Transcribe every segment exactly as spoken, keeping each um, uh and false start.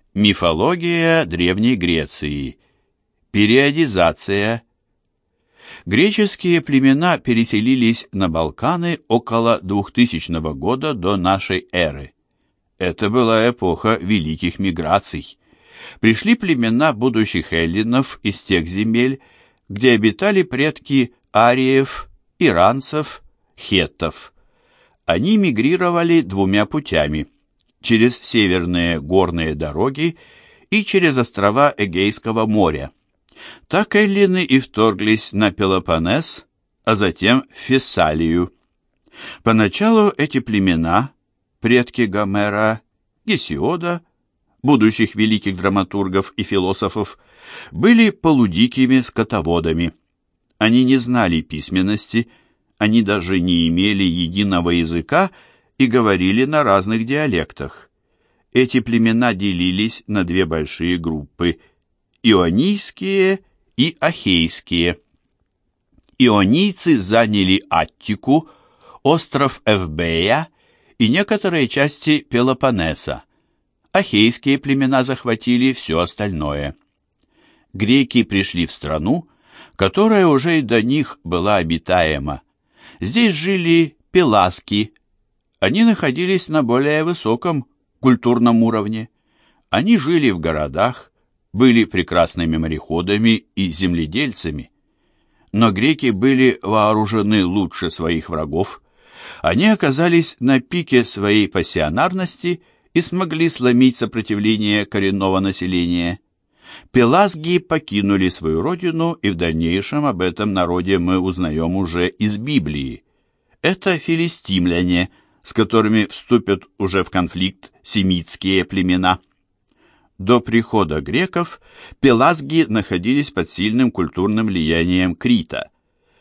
Мифология Древней Греции. Периодизация. Греческие племена переселились на Балканы около двухтысячного года до нашей эры. Это была эпоха великих миграций. Пришли племена будущих эллинов из тех земель, где обитали предки ариев, иранцев, хеттов. Они мигрировали двумя путями – через северные горные дороги и через острова Эгейского моря. Так эллины и вторглись на Пелопоннес, а затем в Фессалию. Поначалу эти племена, предки Гомера, Гесиода, будущих великих драматургов и философов, были полудикими скотоводами. Они не знали письменности, они даже не имели единого языка и говорили на разных диалектах. Эти племена делились на две большие группы – ионийские и ахейские. Ионийцы заняли Аттику, остров Эвбея и некоторые части Пелопоннеса. Ахейские племена захватили все остальное. Греки пришли в страну, которая уже и до них была обитаема. Здесь жили пеласки. Они находились на более высоком культурном уровне. Они жили в городах, были прекрасными мореходами и земледельцами. Но греки были вооружены лучше своих врагов. Они оказались на пике своей пассионарности и смогли сломить сопротивление коренного населения. Пеласги покинули свою родину, и в дальнейшем об этом народе мы узнаем уже из Библии. Это филистимляне, с которыми вступят уже в конфликт семитские племена. До прихода греков пеласги находились под сильным культурным влиянием Крита.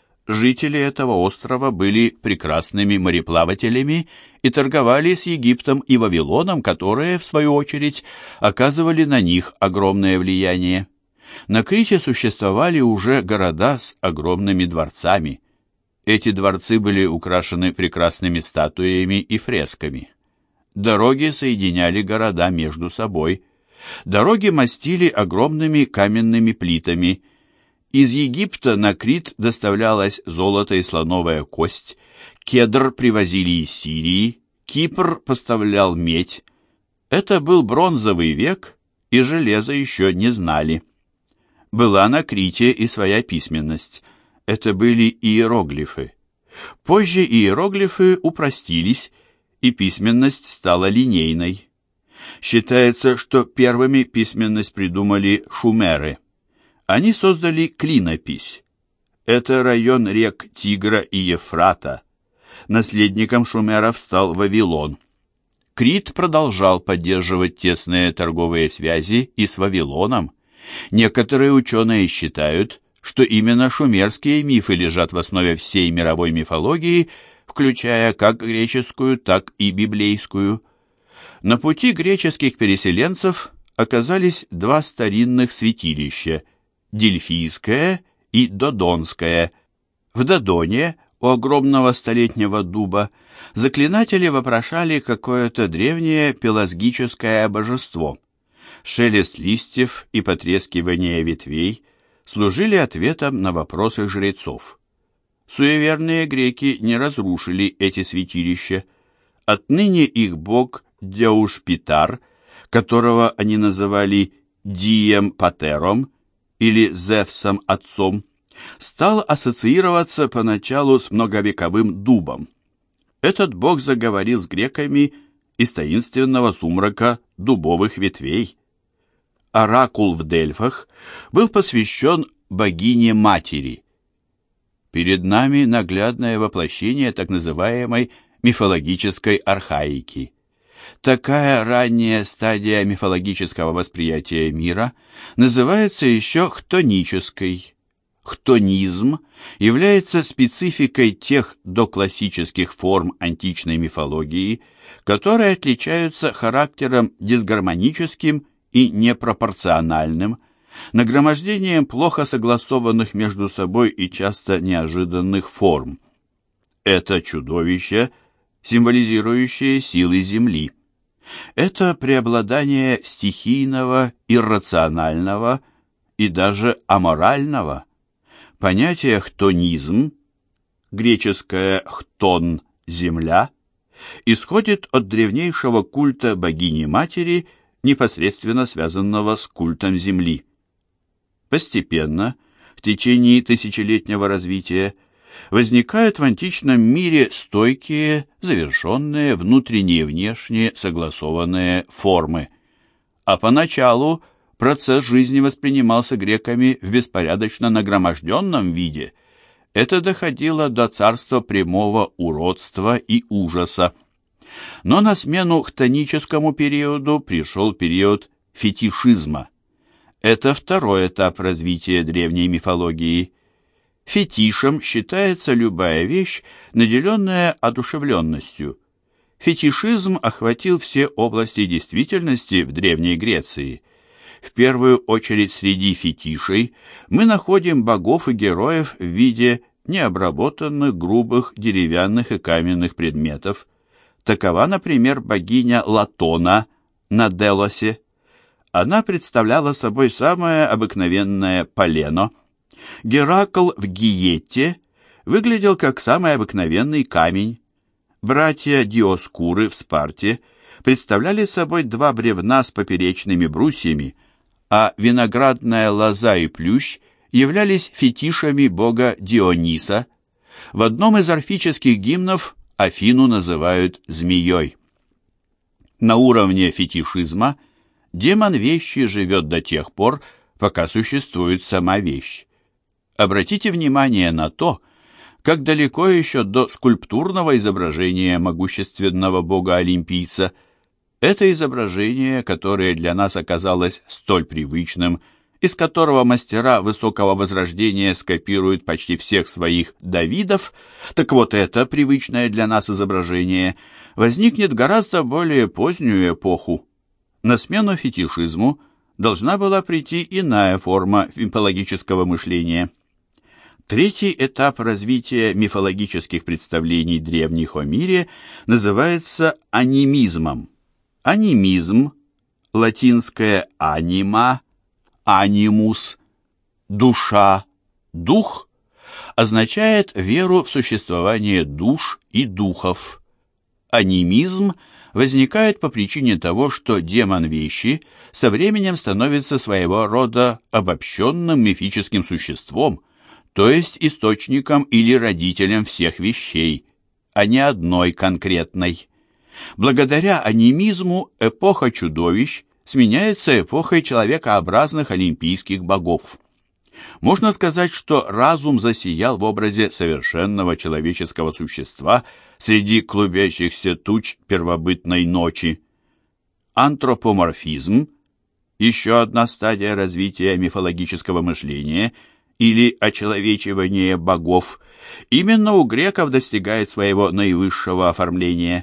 Жители этого острова были прекрасными мореплавателями и торговали с Египтом и Вавилоном, которые, в свою очередь, оказывали на них огромное влияние. На Крите существовали уже города с огромными дворцами. Эти дворцы были украшены прекрасными статуями и фресками. Дороги соединяли города между собой. Дороги мостили огромными каменными плитами. Из Египта на Крит доставлялось золото и слоновая кость, кедр привозили из Сирии, Кипр поставлял медь. Это был бронзовый век, и железа еще не знали. Была на Крите и своя письменность. Это были иероглифы. Позже иероглифы упростились, и письменность стала линейной. Считается, что первыми письменность придумали шумеры. Они создали клинопись. Это район рек Тигра и Ефрата. Наследником шумеров стал Вавилон. Крит продолжал поддерживать тесные торговые связи и с Вавилоном. Некоторые ученые считают, что именно шумерские мифы лежат в основе всей мировой мифологии, включая как греческую, так и библейскую. На пути греческих переселенцев оказались два старинных святилища – Дельфийское и Додонское. В Додоне, у огромного столетнего дуба, заклинатели вопрошали какое-то древнее пелазгическое божество. Шелест листьев и потрескивание ветвей служили ответом на вопросы жрецов. Суеверные греки не разрушили эти святилища. Отныне их бог Деуш-Питар, которого они называли Дием Патером или Зевсом Отцом, стал ассоциироваться поначалу с многовековым дубом. Этот бог заговорил с греками из таинственного сумрака дубовых ветвей. Оракул в Дельфах был посвящен богине-матери. Перед нами наглядное воплощение так называемой мифологической архаики. Такая ранняя стадия мифологического восприятия мира называется еще хтонической. Хтонизм является спецификой тех доклассических форм античной мифологии, которые отличаются характером дисгармоническим и непропорциональным, нагромождением плохо согласованных между собой и часто неожиданных форм. Это чудовище, символизирующее силы Земли. Это преобладание стихийного, иррационального и даже аморального. Понятие хтонизм, греческое хтон – земля, исходит от древнейшего культа богини-матери, непосредственно связанного с культом земли. Постепенно, в течение тысячелетнего развития, возникают в античном мире стойкие, завершенные, внутренние и внешние согласованные формы. А поначалу процесс жизни воспринимался греками в беспорядочно нагроможденном виде. Это доходило до царства прямого уродства и ужаса. Но на смену хтоническому периоду пришел период фетишизма. Это второй этап развития древней мифологии. Фетишем считается любая вещь, наделенная одушевленностью. Фетишизм охватил все области действительности в Древней Греции. В первую очередь среди фетишей мы находим богов и героев в виде необработанных, грубых, деревянных и каменных предметов. Такова, например, богиня Латона на Делосе. Она представляла собой самое обыкновенное полено. Геракл в Гиете выглядел как самый обыкновенный камень. Братья Диоскуры в Спарте представляли собой два бревна с поперечными брусьями, а виноградная лоза и плющ являлись фетишами бога Диониса. В одном из орфических гимнов Афину называют змеей. На уровне фетишизма демон вещи живет до тех пор, пока существует сама вещь. Обратите внимание на то, как далеко еще до скульптурного изображения могущественного бога-олимпийца. Это изображение, которое для нас оказалось столь привычным, из которого мастера высокого возрождения скопируют почти всех своих Давидов, так вот это привычное для нас изображение возникнет гораздо более позднюю эпоху. На смену фетишизму должна была прийти иная форма мифологического мышления. Третий этап развития мифологических представлений древних о мире называется анимизмом. Анимизм, латинское «анима», «анимус», «душа», «дух», означает веру в существование душ и духов. Анимизм возникает по причине того, что демон вещи со временем становится своего рода обобщенным мифическим существом, то есть источником или родителем всех вещей, а не одной конкретной. Благодаря анимизму эпоха чудовищ сменяется эпохой человекообразных олимпийских богов. Можно сказать, что разум засиял в образе совершенного человеческого существа среди клубящихся туч первобытной ночи. Антропоморфизм, еще одна стадия развития мифологического мышления или очеловечивания богов, именно у греков достигает своего наивысшего оформления.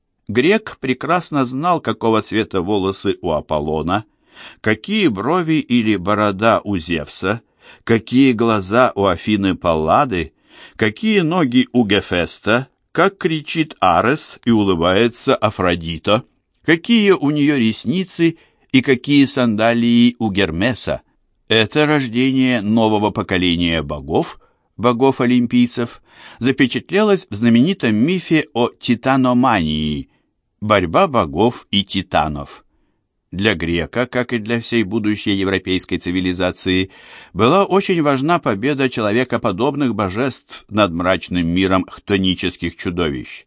Грек прекрасно знал, какого цвета волосы у Аполлона, какие брови или борода у Зевса, какие глаза у Афины Паллады, какие ноги у Гефеста, как кричит Арес и улыбается Афродита, какие у нее ресницы и какие сандалии у Гермеса. Это рождение нового поколения богов, богов-олимпийцев, запечатлелось в знаменитом мифе о титаномании – борьба богов и титанов. Для грека, как и для всей будущей европейской цивилизации, была очень важна победа человекоподобных божеств над мрачным миром хтонических чудовищ.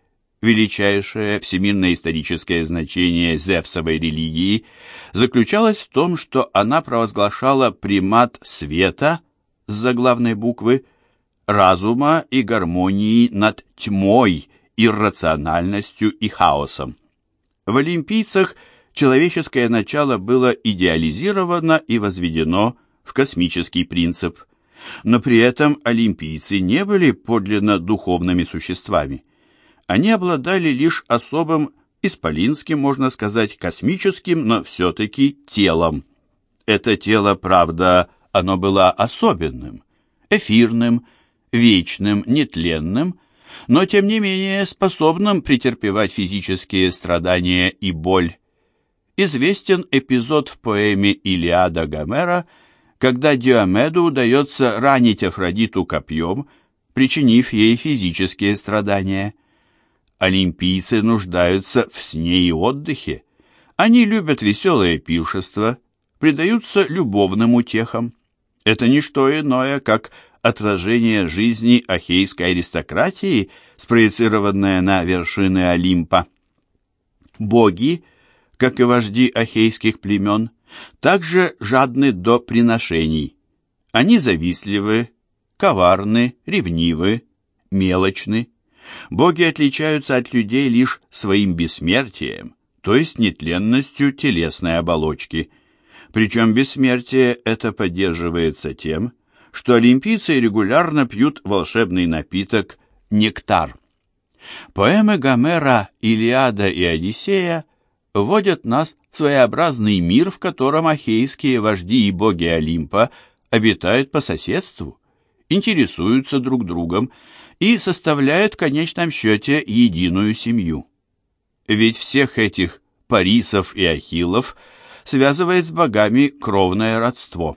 Величайшее всемирно-историческое значение Зевсовой религии заключалось в том, что она провозглашала примат света с заглавной буквы, разума и гармонии над тьмой, иррациональностью и хаосом. В олимпийцах человеческое начало было идеализировано и возведено в космический принцип, но при этом олимпийцы не были подлинно духовными существами. Они обладали лишь особым, исполинским, можно сказать, космическим, но все-таки телом. Это тело, правда, оно было особенным, эфирным, вечным, нетленным, но тем не менее способным претерпевать физические страдания и боль. Известен эпизод в поэме «Илиада» Гомера, когда Диомеду удается ранить Афродиту копьем, причинив ей физические страдания. Олимпийцы нуждаются в сне и отдыхе. Они любят веселое пиршество, предаются любовным утехам. Это не что иное, как отражение жизни ахейской аристократии, спроецированное на вершины Олимпа. Боги, как и вожди ахейских племен, также жадны до приношений. Они завистливы, коварны, ревнивы, мелочны. Боги отличаются от людей лишь своим бессмертием, то есть нетленностью телесной оболочки. Причем бессмертие это поддерживается тем, что олимпийцы регулярно пьют волшебный напиток нектар. Поэмы Гомера «Илиада» и «Одиссея» вводят нас в своеобразный мир, в котором ахейские вожди и боги Олимпа обитают по соседству, интересуются друг другом и составляют в конечном счете единую семью. Ведь всех этих Парисов и Ахиллов связывает с богами кровное родство.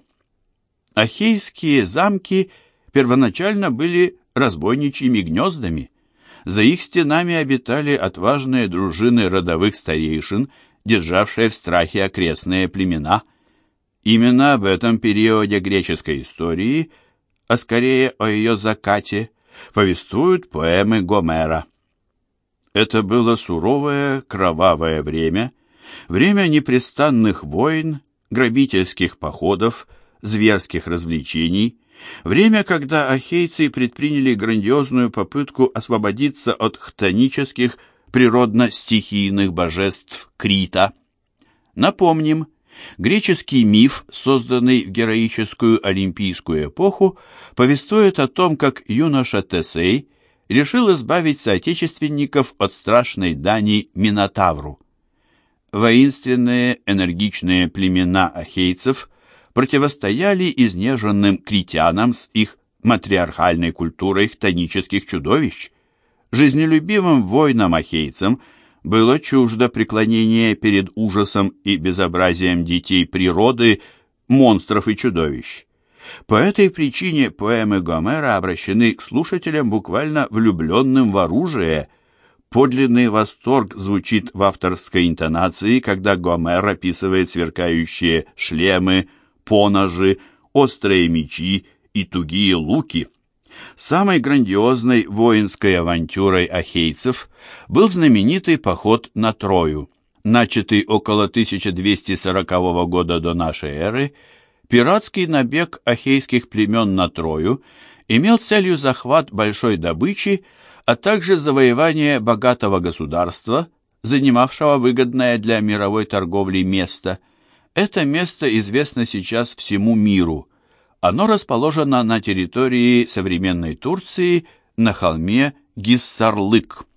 Ахейские замки первоначально были разбойничьими гнездами. За их стенами обитали отважные дружины родовых старейшин, державшие в страхе окрестные племена. Именно об этом периоде греческой истории, а скорее о ее закате, повествуют поэмы Гомера. Это было суровое, кровавое время, время непрестанных войн, грабительских походов, зверских развлечений, время, когда ахейцы предприняли грандиозную попытку освободиться от хтонических природно-стихийных божеств Крита. Напомним, греческий миф, созданный в героическую олимпийскую эпоху, повествует о том, как юноша Тесей решил избавить соотечественников от страшной дани Минотавру. Воинственные, энергичные племена ахейцев противостояли изнеженным критянам с их матриархальной культурой хтонических чудовищ. Жизнелюбивым воинам-ахейцам было чуждо преклонение перед ужасом и безобразием детей природы, монстров и чудовищ. По этой причине поэмы Гомера обращены к слушателям, буквально влюбленным в оружие. Подлинный восторг звучит в авторской интонации, когда Гомер описывает сверкающие шлемы, поножи, острые мечи и тугие луки. Самой грандиозной воинской авантюрой ахейцев был знаменитый поход на Трою. Начатый около тысяча двести сорокового года до нашей эры, пиратский набег ахейских племен на Трою имел целью захват большой добычи, а также завоевание богатого государства, занимавшего выгодное для мировой торговли место. Это место известно сейчас всему миру. Оно расположено на территории современной Турции на холме Гиссарлык.